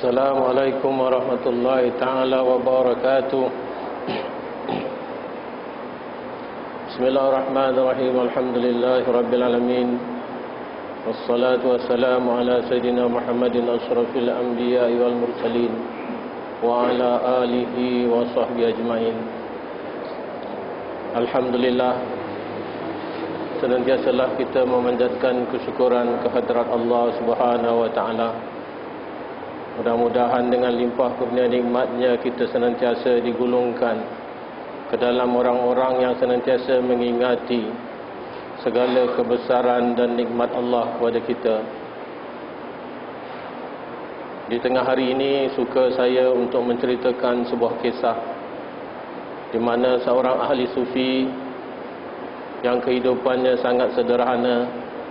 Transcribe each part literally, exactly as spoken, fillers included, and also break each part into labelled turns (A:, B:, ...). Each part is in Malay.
A: Assalamualaikum warahmatullahi ta'ala wabarakatuh. Bismillahirrahmanirrahim. Alhamdulillahi rabbil alamin. Wassalatu wassalamu ala sayyidina Muhammadin asyrafil anbiya'i wal mursalin wa ala alihi wa sahbihi ajma'in. Alhamdulillah, senantiasalah kita memanjatkan kesyukuran kehadrat Allah Subhanahu wa ta'ala. Mudah-mudahan dengan limpah kurnia nikmatnya kita senantiasa digulungkan ke dalam orang-orang yang senantiasa mengingati segala kebesaran dan nikmat Allah kepada kita. Di tengah hari ini suka saya untuk menceritakan sebuah kisah di mana seorang ahli sufi yang kehidupannya sangat sederhana.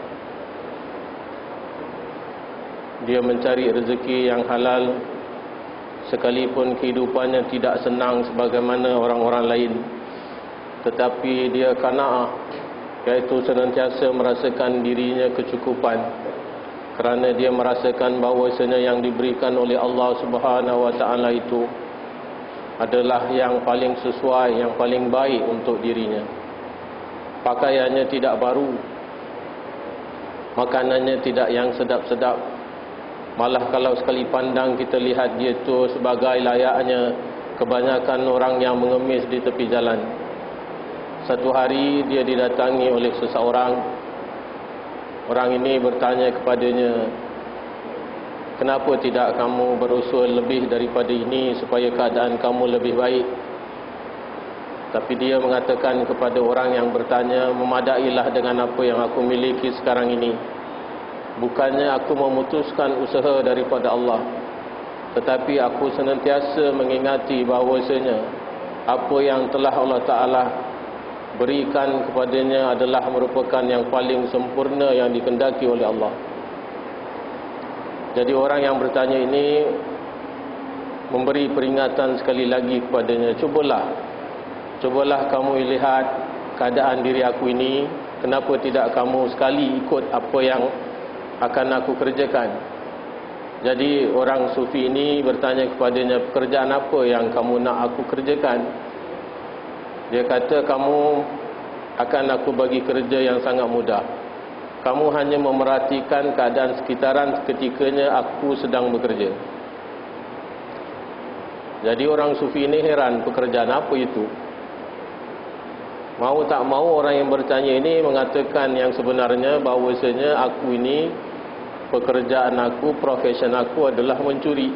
A: Dia mencari rezeki yang halal, sekalipun kehidupannya tidak senang sebagaimana orang-orang lain, tetapi dia qanaah, iaitu senantiasa merasakan dirinya kecukupan, kerana dia merasakan bahawasanya yang diberikan oleh Allah Subhanahu wa ta'ala itu adalah yang paling sesuai, yang paling baik untuk dirinya. Pakaiannya tidak baru, makanannya tidak yang sedap-sedap. Malah kalau sekali pandang kita lihat dia tu sebagai layaknya kebanyakan orang yang mengemis di tepi jalan. Satu hari dia didatangi oleh seseorang. Orang ini bertanya kepadanya, kenapa tidak kamu berusaha lebih daripada ini supaya keadaan kamu lebih baik? Tapi dia mengatakan kepada orang yang bertanya, memadailah dengan apa yang aku miliki sekarang ini. Bukannya aku memutuskan usaha daripada Allah, tetapi aku senantiasa mengingati bahawasanya apa yang telah Allah Ta'ala berikan kepadanya adalah merupakan yang paling sempurna yang dikehendaki oleh Allah. Jadi orang yang bertanya ini memberi peringatan sekali lagi kepadanya, Cubalah Cubalah kamu lihat keadaan diri aku ini, kenapa tidak kamu sekali ikut apa yang akan aku kerjakan. Jadi orang sufi ini bertanya kepadanya, pekerjaan apa yang kamu nak aku kerjakan? Dia kata, kamu akan aku bagi kerja yang sangat mudah. Kamu hanya memerhatikan keadaan sekitaran ketikanya aku sedang bekerja. Jadi orang sufi ini heran, pekerjaan apa itu? Mau tak mau orang yang bertanya ini mengatakan yang sebenarnya bahawasanya aku ini, pekerjaan aku, profesion aku adalah mencuri.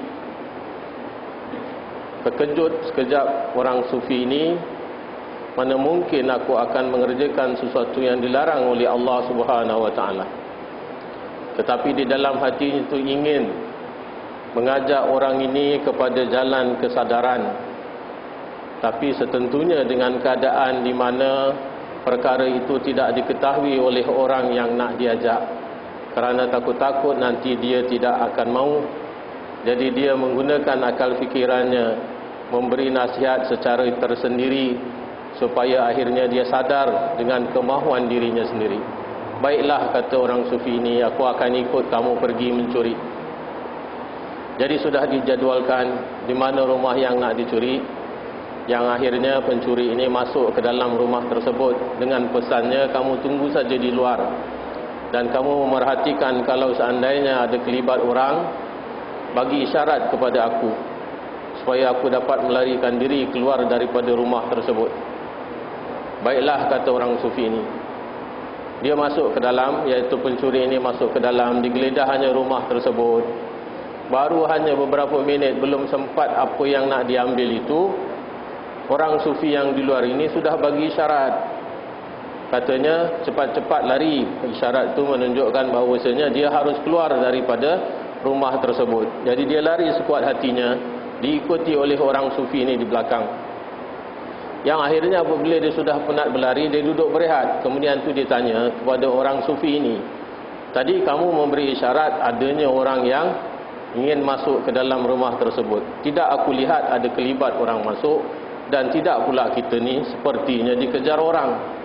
A: Terkejut sekejap orang sufi ini, mana mungkin aku akan mengerjakan sesuatu yang dilarang oleh Allah Subhanahu wa ta'ala. Tetapi di dalam hati itu ingin mengajak orang ini kepada jalan kesadaran. Tapi setentunya dengan keadaan di mana perkara itu tidak diketahui oleh orang yang nak diajak, kerana takut-takut nanti dia tidak akan mau. Jadi dia menggunakan akal fikirannya, memberi nasihat secara tersendiri supaya akhirnya dia sadar dengan kemahuan dirinya sendiri. Baiklah, kata orang sufi ini, aku akan ikut kamu pergi mencuri. Jadi sudah dijadualkan di mana rumah yang nak dicuri, yang akhirnya pencuri ini masuk ke dalam rumah tersebut dengan pesannya, kamu tunggu saja di luar dan kamu memerhatikan kalau seandainya ada kelibat orang, bagi isyarat kepada aku supaya aku dapat melarikan diri keluar daripada rumah tersebut. Baiklah, kata orang sufi ini. Dia masuk ke dalam, iaitu pencuri ini masuk ke dalam, digeledah hanya rumah tersebut. Baru hanya beberapa minit, belum sempat apa yang nak diambil itu, orang sufi yang di luar ini sudah bagi isyarat. Katanya, cepat-cepat lari. Isyarat itu menunjukkan bahawasanya dia harus keluar daripada rumah tersebut. Jadi dia lari sekuat hatinya, diikuti oleh orang sufi ini di belakang. Yang akhirnya apabila dia sudah penat berlari, dia duduk berehat. Kemudian tu dia tanya kepada orang sufi ini, tadi kamu memberi isyarat adanya orang yang ingin masuk ke dalam rumah tersebut. Tidak aku lihat ada kelibat orang masuk, dan tidak pula kita ni sepertinya dikejar orang.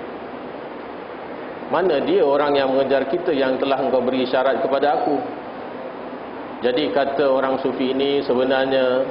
A: Mana dia orang yang mengejar kita yang telah engkau beri isyarat kepada aku? Jadi kata orang sufi ini, sebenarnya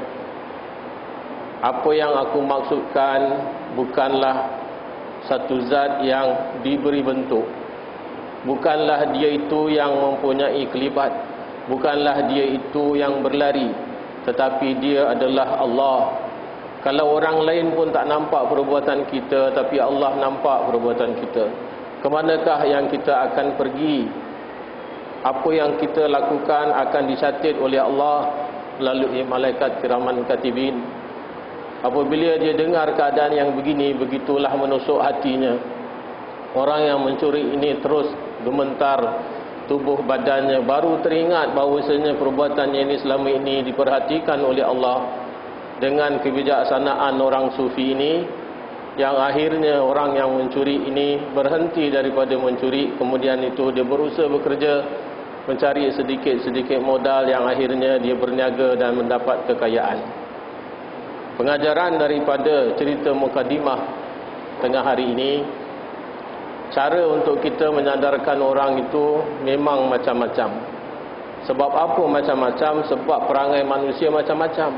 A: apa yang aku maksudkan bukanlah satu zat yang diberi bentuk, bukanlah dia itu yang mempunyai kelibat, bukanlah dia itu yang berlari, tetapi dia adalah Allah. Kalau orang lain pun tak nampak perbuatan kita, tapi Allah nampak perbuatan kita. Kemanakah yang kita akan pergi? Apa yang kita lakukan akan dicatat oleh Allah melalui malaikat kiraman katibin. Apabila dia dengar keadaan yang begini, begitulah menusuk hatinya. Orang yang mencuri ini terus gemetar tubuh badannya, baru teringat bahawasanya perbuatannya ini selama ini diperhatikan oleh Allah. Dengan kebijaksanaan orang sufi ini, yang akhirnya orang yang mencuri ini berhenti daripada mencuri, kemudian itu dia berusaha bekerja, mencari sedikit-sedikit modal, yang akhirnya dia berniaga dan mendapat kekayaan. Pengajaran daripada cerita mukadimah tengah hari ini, cara untuk kita menyadarkan orang itu memang macam-macam. Sebab apa macam-macam? Sebab perangai manusia macam-macam.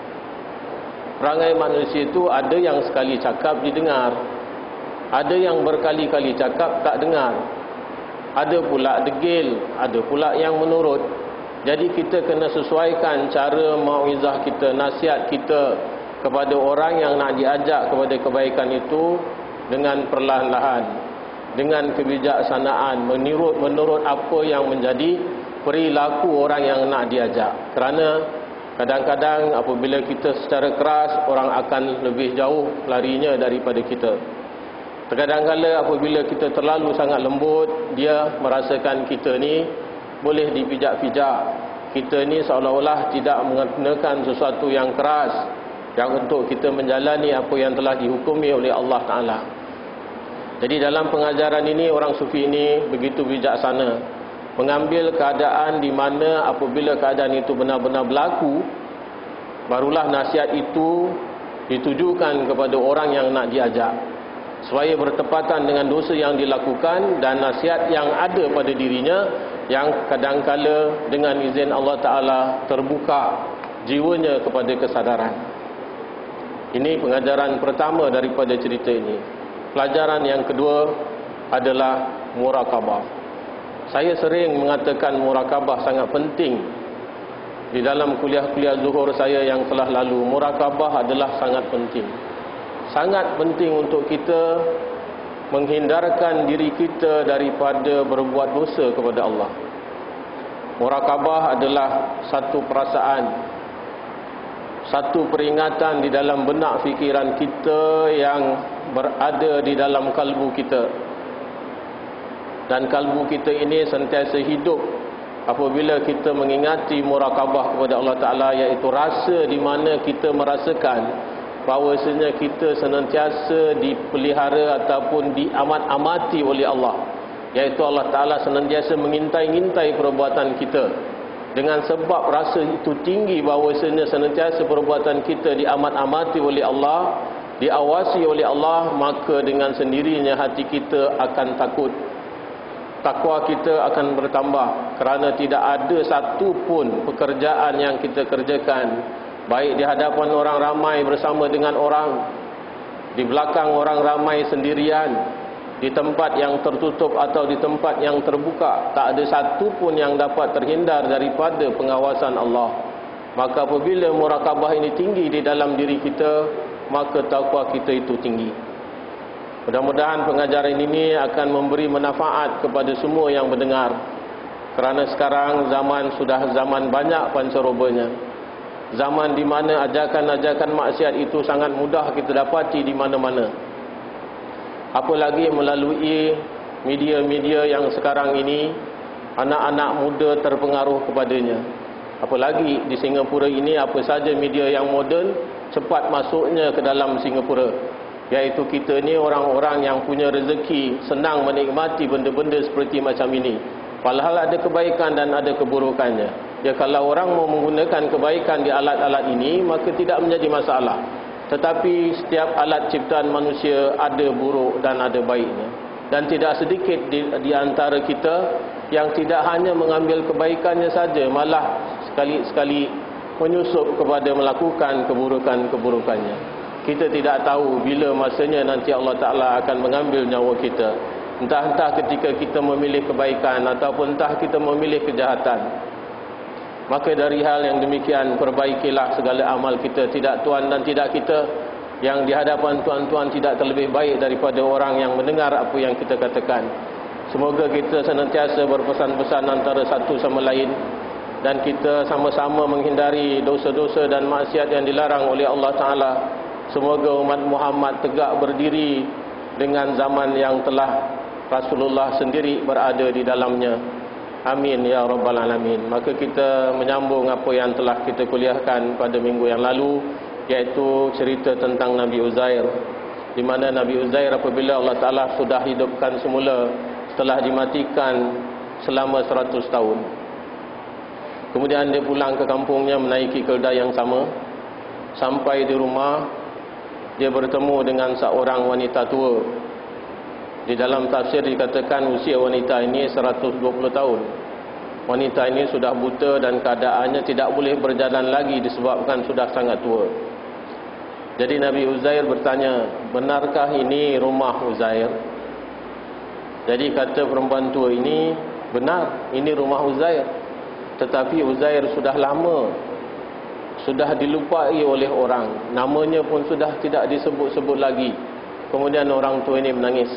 A: Perangai manusia itu ada yang sekali cakap didengar, ada yang berkali-kali cakap tak dengar, ada pula degil, ada pula yang menurut. Jadi kita kena sesuaikan cara mauizah kita, nasihat kita kepada orang yang nak diajak kepada kebaikan itu dengan perlahan-lahan, dengan kebijaksanaan, menurut menurut apa yang menjadi perilaku orang yang nak diajak. Kerana kadang-kadang apabila kita secara keras, orang akan lebih jauh larinya daripada kita. Kadang-kadang apabila kita terlalu sangat lembut, dia merasakan kita ni boleh dipijak-pijak. Kita ni seolah-olah tidak mengenakan sesuatu yang keras, yang untuk kita menjalani apa yang telah dihukumi oleh Allah Ta'ala. Jadi dalam pengajaran ini, orang sufi ini begitu bijaksana, mengambil keadaan di mana apabila keadaan itu benar-benar berlaku, barulah nasihat itu ditujukan kepada orang yang nak diajak, supaya bertepatan dengan dosa yang dilakukan dan nasihat yang ada pada dirinya, yang kadangkala dengan izin Allah Ta'ala terbuka jiwanya kepada kesadaran. Ini pengajaran pertama daripada cerita ini. Pelajaran yang kedua adalah murakabah. Saya sering mengatakan murakabah sangat penting. Di dalam kuliah-kuliah zuhur saya yang telah lalu, murakabah adalah sangat penting. Sangat penting untuk kita menghindarkan diri kita daripada berbuat dosa kepada Allah. Murakabah adalah satu perasaan, satu peringatan di dalam benak fikiran kita yang berada di dalam kalbu kita. Dan kalbu kita ini sentiasa hidup apabila kita mengingati murakabah kepada Allah Ta'ala, iaitu rasa di mana kita merasakan bahawasanya kita senantiasa dipelihara ataupun diamat-amati oleh Allah, iaitu Allah Ta'ala senantiasa mengintai-intai perbuatan kita. Dengan sebab rasa itu tinggi bahawasanya senantiasa perbuatan kita diamat-amati oleh Allah, diawasi oleh Allah, maka dengan sendirinya hati kita akan takut. Takwa kita akan bertambah, kerana tidak ada satu pun pekerjaan yang kita kerjakan, baik di hadapan orang ramai bersama dengan orang, di belakang orang ramai sendirian, di tempat yang tertutup atau di tempat yang terbuka, tak ada satu pun yang dapat terhindar daripada pengawasan Allah. Maka apabila murakabah ini tinggi di dalam diri kita, maka takwa kita itu tinggi. Mudah-mudahan pengajaran ini akan memberi manfaat kepada semua yang mendengar. Kerana sekarang zaman sudah zaman banyak pancarobanya. Zaman di mana ajakan-ajakan maksiat itu sangat mudah kita dapati di mana-mana. Apalagi melalui media-media yang sekarang ini, anak-anak muda terpengaruh kepadanya. Apalagi di Singapura ini, apa saja media yang moden cepat masuknya ke dalam Singapura. Iaitu kita ni orang-orang yang punya rezeki, senang menikmati benda-benda seperti macam ini. Padahal ada kebaikan dan ada keburukannya. Ya, kalau orang mau menggunakan kebaikan di alat-alat ini, maka tidak menjadi masalah. Tetapi setiap alat ciptaan manusia ada buruk dan ada baiknya. Dan tidak sedikit di, di antara kita yang tidak hanya mengambil kebaikannya saja, malah sekali-sekali menyusup kepada melakukan keburukan-keburukannya. Kita tidak tahu bila masanya nanti Allah Ta'ala akan mengambil nyawa kita. Entah-entah ketika kita memilih kebaikan ataupun entah kita memilih kejahatan. Maka dari hal yang demikian, perbaikilah segala amal kita. Tidak tuan dan tidak kita yang di hadapan tuan-tuan tidak terlebih baik daripada orang yang mendengar apa yang kita katakan. Semoga kita senantiasa berpesan-pesan antara satu sama lain, dan kita sama-sama menghindari dosa-dosa dan maksiat yang dilarang oleh Allah Ta'ala. Semoga umat Muhammad tegak berdiri dengan zaman yang telah Rasulullah sendiri berada di dalamnya. Amin ya rabbal alamin. Maka kita menyambung apa yang telah kita kuliahkan pada minggu yang lalu, iaitu cerita tentang Nabi Uzair, di mana Nabi Uzair apabila Allah Ta'ala sudah hidupkan semula setelah dimatikan selama seratus tahun, kemudian dia pulang ke kampungnya menaiki keldai yang sama. Sampai di rumah, dia bertemu dengan seorang wanita tua. Di dalam tafsir dikatakan usia wanita ini seratus dua puluh tahun. Wanita ini sudah buta dan keadaannya tidak boleh berjalan lagi disebabkan sudah sangat tua. Jadi Nabi Uzair bertanya, benarkah ini rumah Uzair? Jadi kata perempuan tua ini, benar, ini rumah Uzair. Tetapi Uzair sudah lama, sudah dilupai oleh orang. Namanya pun sudah tidak disebut-sebut lagi. Kemudian orang tua ini menangis.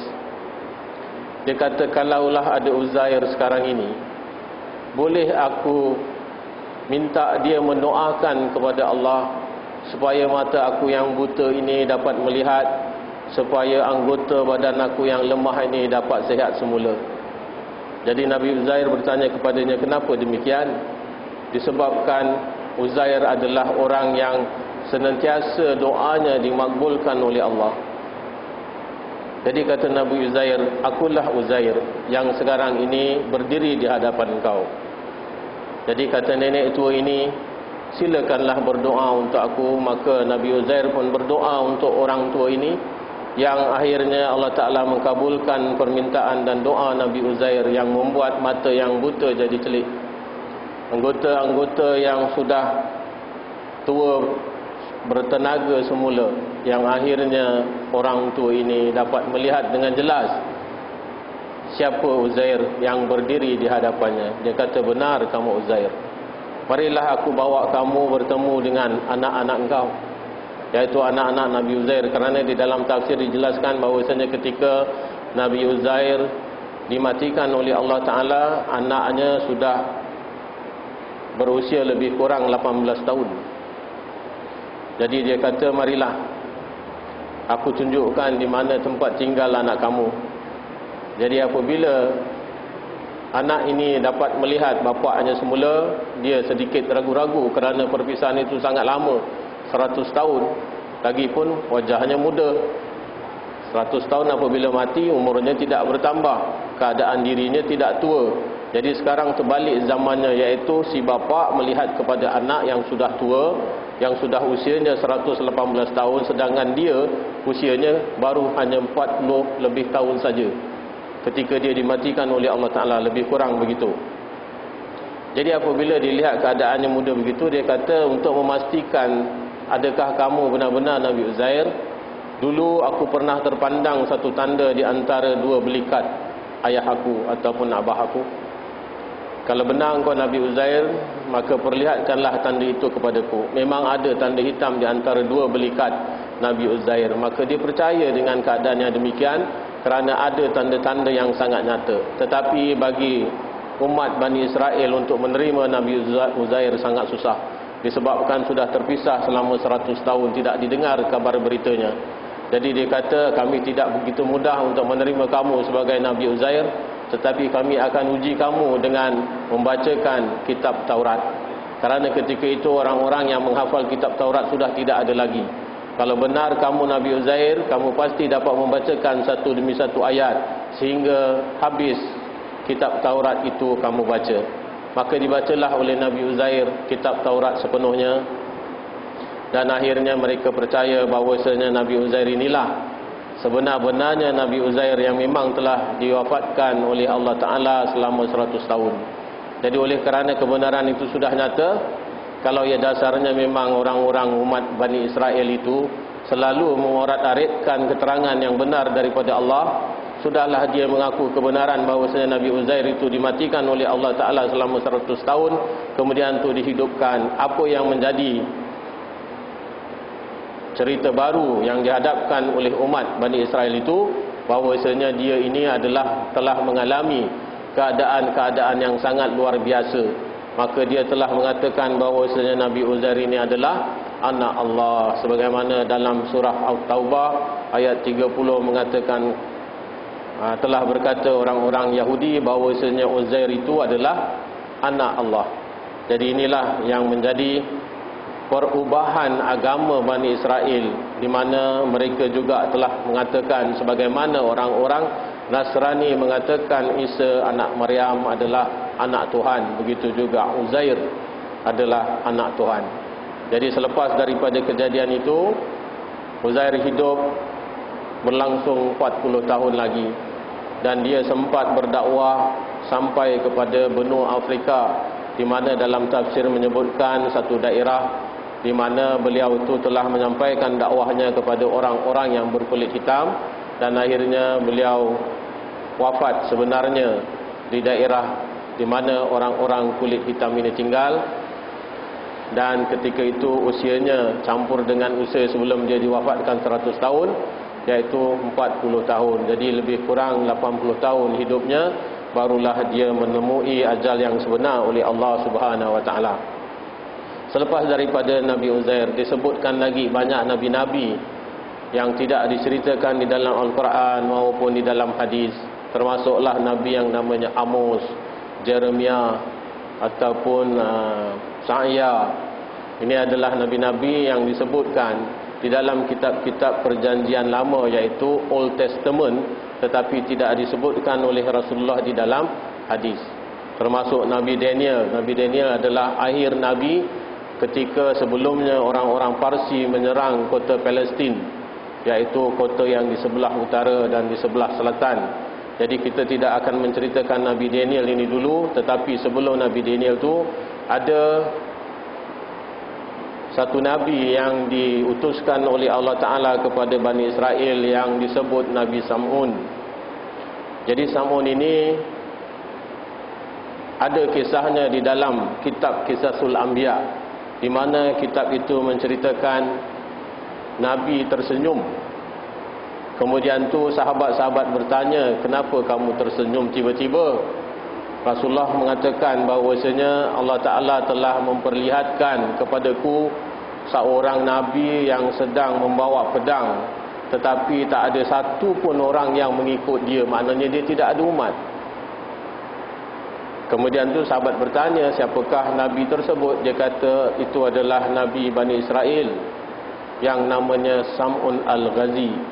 A: Dia kata, kalaulah ada Uzair sekarang ini, boleh aku minta dia mendoakan kepada Allah supaya mata aku yang buta ini dapat melihat, supaya anggota badan aku yang lemah ini dapat sihat semula. Jadi Nabi Uzair bertanya kepadanya, kenapa demikian? Disebabkan Uzair adalah orang yang senantiasa doanya dimakbulkan oleh Allah. Jadi kata Nabi Uzair, akulah Uzair yang sekarang ini berdiri di hadapan engkau. Jadi kata nenek tua ini, silakanlah berdoa untuk aku. Maka Nabi Uzair pun berdoa untuk orang tua ini, yang akhirnya Allah Ta'ala mengkabulkan permintaan dan doa Nabi Uzair yang membuat mata yang buta jadi celik. Anggota-anggota yang sudah tua bertenaga semula, yang akhirnya orang tua ini dapat melihat dengan jelas siapa Uzair yang berdiri di hadapannya. Dia kata, benar kamu Uzair. Marilah aku bawa kamu bertemu dengan anak-anak engkau, yaitu anak-anak Nabi Uzair. Kerana di dalam tafsir dijelaskan bahawasanya ketika Nabi Uzair dimatikan oleh Allah Ta'ala, anaknya sudah berusia lebih kurang lapan belas tahun. Jadi dia kata, marilah aku tunjukkan di mana tempat tinggal anak kamu. Jadi apabila anak ini dapat melihat bapaknya semula, dia sedikit ragu-ragu kerana perpisahan itu sangat lama, seratus tahun. Lagipun wajahnya muda. seratus tahun apabila mati, umurnya tidak bertambah, keadaan dirinya tidak tua. Jadi sekarang terbalik zamannya, iaitu si bapa melihat kepada anak yang sudah tua, yang sudah usianya seratus lapan belas tahun, sedangkan dia usianya baru hanya empat puluh lebih tahun saja ketika dia dimatikan oleh Allah Ta'ala, lebih kurang begitu. Jadi apabila dilihat keadaannya muda begitu, dia kata, untuk memastikan adakah kamu benar-benar Nabi Uzair, dulu aku pernah terpandang satu tanda di antara dua belikat ayah aku ataupun abah aku. Kalau benar engkau Nabi Uzair, maka perlihatkanlah tanda itu kepadaku. Memang ada tanda hitam di antara dua belikat Nabi Uzair. Maka dia percaya dengan keadaan yang demikian kerana ada tanda-tanda yang sangat nyata. Tetapi bagi umat Bani Israel untuk menerima Nabi Uzair sangat susah, disebabkan sudah terpisah selama seratus tahun, tidak didengar kabar beritanya. Jadi dia kata, kami tidak begitu mudah untuk menerima kamu sebagai Nabi Uzair, tetapi kami akan uji kamu dengan membacakan kitab Taurat. Kerana ketika itu orang-orang yang menghafal kitab Taurat sudah tidak ada lagi. Kalau benar kamu Nabi Uzair, kamu pasti dapat membacakan satu demi satu ayat sehingga habis kitab Taurat itu kamu baca. Maka dibacalah oleh Nabi Uzair kitab Taurat sepenuhnya. Dan akhirnya mereka percaya bahawasanya Nabi Uzair inilah sebenar-benarnya Nabi Uzair yang memang telah diwafatkan oleh Allah Ta'ala selama seratus tahun. Jadi oleh kerana kebenaran itu sudah nyata, kalau ia dasarnya memang orang-orang umat Bani Israel itu selalu mengorat-aritkan keterangan yang benar daripada Allah, sudahlah dia mengaku kebenaran bahawasanya Nabi Uzair itu dimatikan oleh Allah Ta'ala selama seratus tahun, kemudian itu dihidupkan. Apa yang menjadi cerita baru yang dihadapkan oleh umat Bani Israel itu, bahawasanya dia ini adalah telah mengalami keadaan-keadaan yang sangat luar biasa. Maka dia telah mengatakan bahawasanya Nabi Uzair ini adalah anak Allah, sebagaimana dalam surah At-Taubah ayat tiga puluh mengatakan, ha, telah berkata orang-orang Yahudi bahawasanya Uzair itu adalah anak Allah. Jadi inilah yang menjadi perubahan agama Bani Israel, di mana mereka juga telah mengatakan sebagaimana orang-orang Nasrani mengatakan Isa anak Maryam adalah anak Tuhan, begitu juga Uzair adalah anak Tuhan. Jadi selepas daripada kejadian itu, Uzair hidup berlangsung empat puluh tahun lagi, dan dia sempat berdakwah sampai kepada benua Afrika, di mana dalam tafsir menyebutkan satu daerah di mana beliau itu telah menyampaikan dakwahnya kepada orang-orang yang berkulit hitam, dan akhirnya beliau wafat sebenarnya di daerah di mana orang-orang kulit hitam ini tinggal. Dan ketika itu usianya campur dengan usia sebelum dia diwafatkan seratus tahun, iaitu empat puluh tahun. Jadi lebih kurang lapan puluh tahun hidupnya, barulah dia menemui ajal yang sebenar oleh Allah Subhanahu wa taala. Selepas daripada Nabi Uzair, disebutkan lagi banyak nabi-nabi yang tidak diceritakan di dalam Al-Quran maupun di dalam hadis. Termasuklah nabi yang namanya Amos, Jeremia ataupun uh, Sa'ya. Ini adalah nabi-nabi yang disebutkan di dalam kitab-kitab perjanjian lama, iaitu Old Testament, tetapi tidak disebutkan oleh Rasulullah di dalam hadis. Termasuk Nabi Daniel. Nabi Daniel adalah akhir nabi ketika sebelumnya orang-orang Parsi menyerang kota Palestin, iaitu kota yang di sebelah utara dan di sebelah selatan. Jadi kita tidak akan menceritakan Nabi Daniel ini dulu, tetapi sebelum Nabi Daniel itu ada satu nabi yang diutuskan oleh Allah Ta'ala kepada Bani Israel yang disebut Nabi Sam'un. Jadi Sam'un ini ada kisahnya di dalam kitab Qisasul Anbiya, di mana kitab itu menceritakan Nabi tersenyum. Kemudian tu sahabat-sahabat bertanya, kenapa kamu tersenyum tiba-tiba? Rasulullah mengatakan bahawasanya Allah Ta'ala telah memperlihatkan kepadaku seorang Nabi yang sedang membawa pedang, tetapi tak ada satu pun orang yang mengikut dia. Maknanya dia tidak ada umat. Kemudian tu sahabat bertanya, siapakah Nabi tersebut? Dia kata itu adalah Nabi Bani Israel yang namanya Sam'un Al-Ghazi.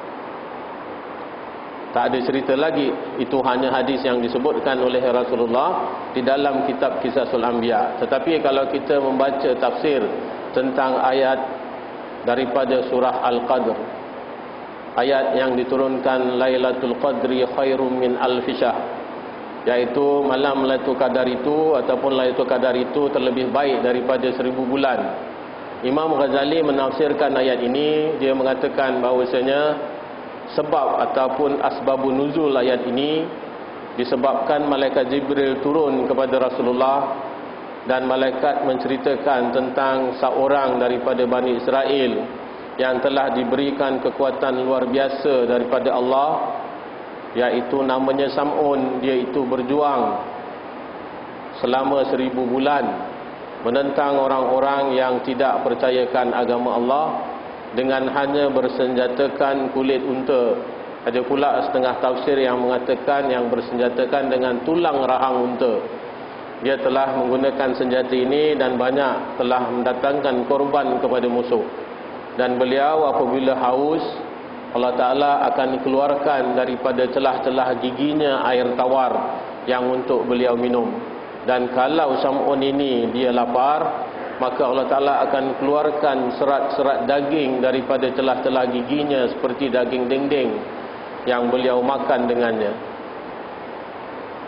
A: Tak ada cerita lagi. Itu hanya hadis yang disebutkan oleh Rasulullah di dalam kitab Qisasul Anbiya. Tetapi kalau kita membaca tafsir tentang ayat daripada surah Al-Qadr, ayat yang diturunkan Lailatul Qadri khairum min alfi syahr, iaitu malam Lailatul Qadar itu ataupun Lailatul Qadar itu terlebih baik daripada seribu bulan. Imam Ghazali menafsirkan ayat ini, dia mengatakan bahawasanya sebab ataupun asbabun nuzul ayat ini disebabkan malaikat Jibril turun kepada Rasulullah, dan malaikat menceritakan tentang seorang daripada Bani Israel yang telah diberikan kekuatan luar biasa daripada Allah, iaitu namanya Sam'un. Dia itu berjuang selama seribu bulan menentang orang-orang yang tidak percayakan agama Allah dengan hanya bersenjatakan kulit unta. Ada pula setengah tafsir yang mengatakan yang bersenjatakan dengan tulang rahang unta. Dia telah menggunakan senjata ini dan banyak telah mendatangkan korban kepada musuh. Dan beliau apabila haus, Allah Ta'ala akan keluarkan daripada celah-celah giginya air tawar yang untuk beliau minum. Dan kalau Sam'un ini dia lapar, maka Allah Ta'ala akan keluarkan serat-serat daging daripada celah-celah giginya seperti daging dendeng yang beliau makan dengannya.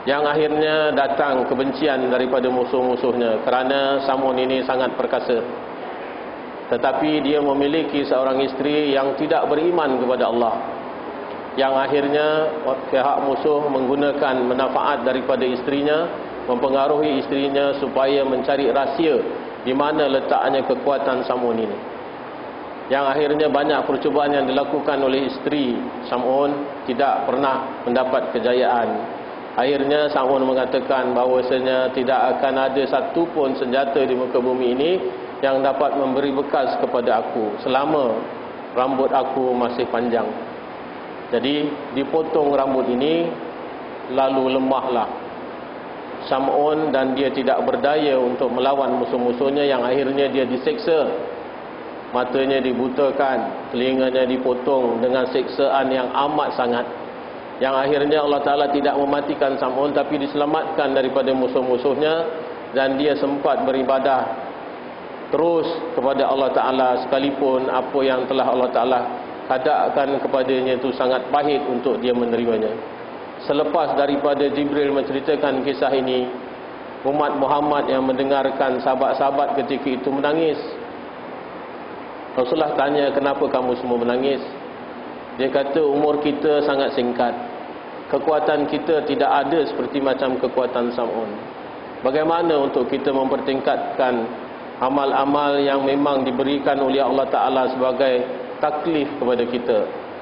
A: yang akhirnya datang kebencian daripada musuh-musuhnya kerana Sam'un ini sangat perkasa. Tetapi dia memiliki seorang isteri yang tidak beriman kepada Allah, yang akhirnya pihak musuh menggunakan manfaat daripada isterinya, mempengaruhi isterinya supaya mencari rahsia di mana letaknya kekuatan Sam'un ini. Yang akhirnya banyak percubaan yang dilakukan oleh isteri Sam'un tidak pernah mendapat kejayaan. Akhirnya Sam'un mengatakan bahawasanya tidak akan ada satu pun senjata di muka bumi ini yang dapat memberi bekas kepada aku selama rambut aku masih panjang. Jadi dipotong rambut ini, lalu lemahlah Sam'un dan dia tidak berdaya untuk melawan musuh-musuhnya, yang akhirnya dia diseksa. Matanya dibutakan, telinganya dipotong dengan seksaan yang amat sangat. Yang akhirnya Allah Ta'ala tidak mematikan Sam'un, tapi diselamatkan daripada musuh-musuhnya, dan dia sempat beribadah terus kepada Allah Ta'ala sekalipun apa yang telah Allah Ta'ala hadapkan kepadanya itu sangat pahit untuk dia menerimanya. Selepas daripada Jibril menceritakan kisah ini, umat Muhammad yang mendengarkan, sahabat-sahabat ketika itu menangis. Rasulullah tanya, kenapa kamu semua menangis? Dia kata, umur kita sangat singkat, kekuatan kita tidak ada seperti macam kekuatan Sam'un. Bagaimana untuk kita mempertingkatkan amal-amal yang memang diberikan oleh Allah Ta'ala sebagai taklif kepada kita?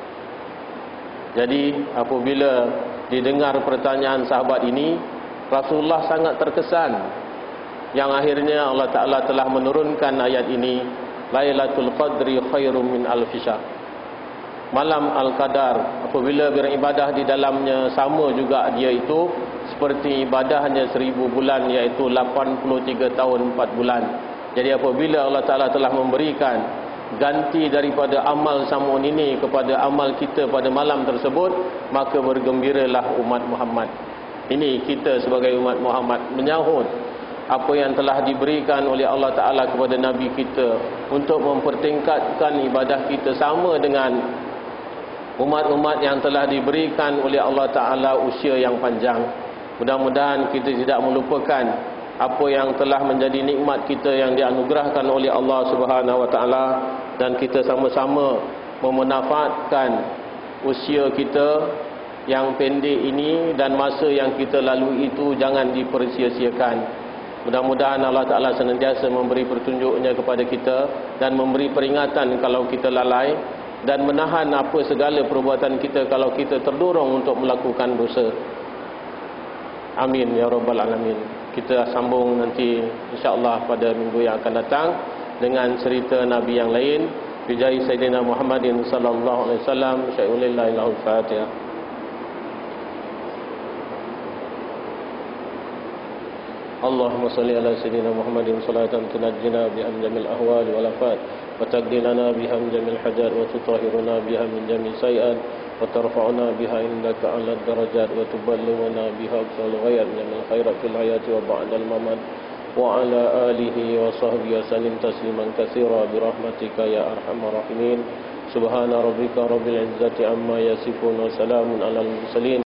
A: Jadi apabila didengar pertanyaan sahabat ini, Rasulullah sangat terkesan, yang akhirnya Allah Ta'ala telah menurunkan ayat ini, Lailatul Qadri khairum min alfi syahr. Malam Al-Qadar, apabila beribadah di dalamnya, sama juga dia itu seperti ibadahnya seribu bulan, iaitu lapan puluh tiga tahun empat bulan. Jadi apabila Allah Ta'ala telah memberikan ganti daripada amal Sam'un ini kepada amal kita pada malam tersebut, maka bergembiralah umat Muhammad. Ini kita sebagai umat Muhammad menyahut apa yang telah diberikan oleh Allah Ta'ala kepada Nabi kita untuk mempertingkatkan ibadah kita sama dengan umat-umat yang telah diberikan oleh Allah Ta'ala usia yang panjang. Mudah-mudahan kita tidak melupakan apa yang telah menjadi nikmat kita yang dianugerahkan oleh Allah Subhanahu Wa Ta'ala, dan kita sama-sama memanfaatkan usia kita yang pendek ini dan masa yang kita lalui itu jangan dipersia-siakan. Mudah-mudahan Allah Ta'ala senantiasa memberi petunjuknya kepada kita dan memberi peringatan kalau kita lalai, dan menahan apa segala perbuatan kita kalau kita terdorong untuk melakukan dosa. Amin ya rabbal alamin. Kita sambung nanti insya-Allah pada minggu yang akan datang dengan cerita nabi yang lain. Bijahi Sayyidina Muhammadin sallallahu alaihi wasallam. Syai'ulillahi lahul Fatihah. Allahumma salli ala Sayyidina Muhammadin salatan tunajjina bi anjamil ahwal wal afat wa taqdi lana biha min jamil hajat wa tutahhiruna biha min jamil sayiat wa tarfa'una biha indaka ala darajat wa tuballighuna biha aqsal ghayat min al khairat fil hayati wa ba'da al mamat wa ala alihi wa sahbihi wa sallim tasliman katsira bi rahmatika ya arhamar rahimin. Subhana rabbika rabbil izzati amma yasifun wa salamun alal mursalin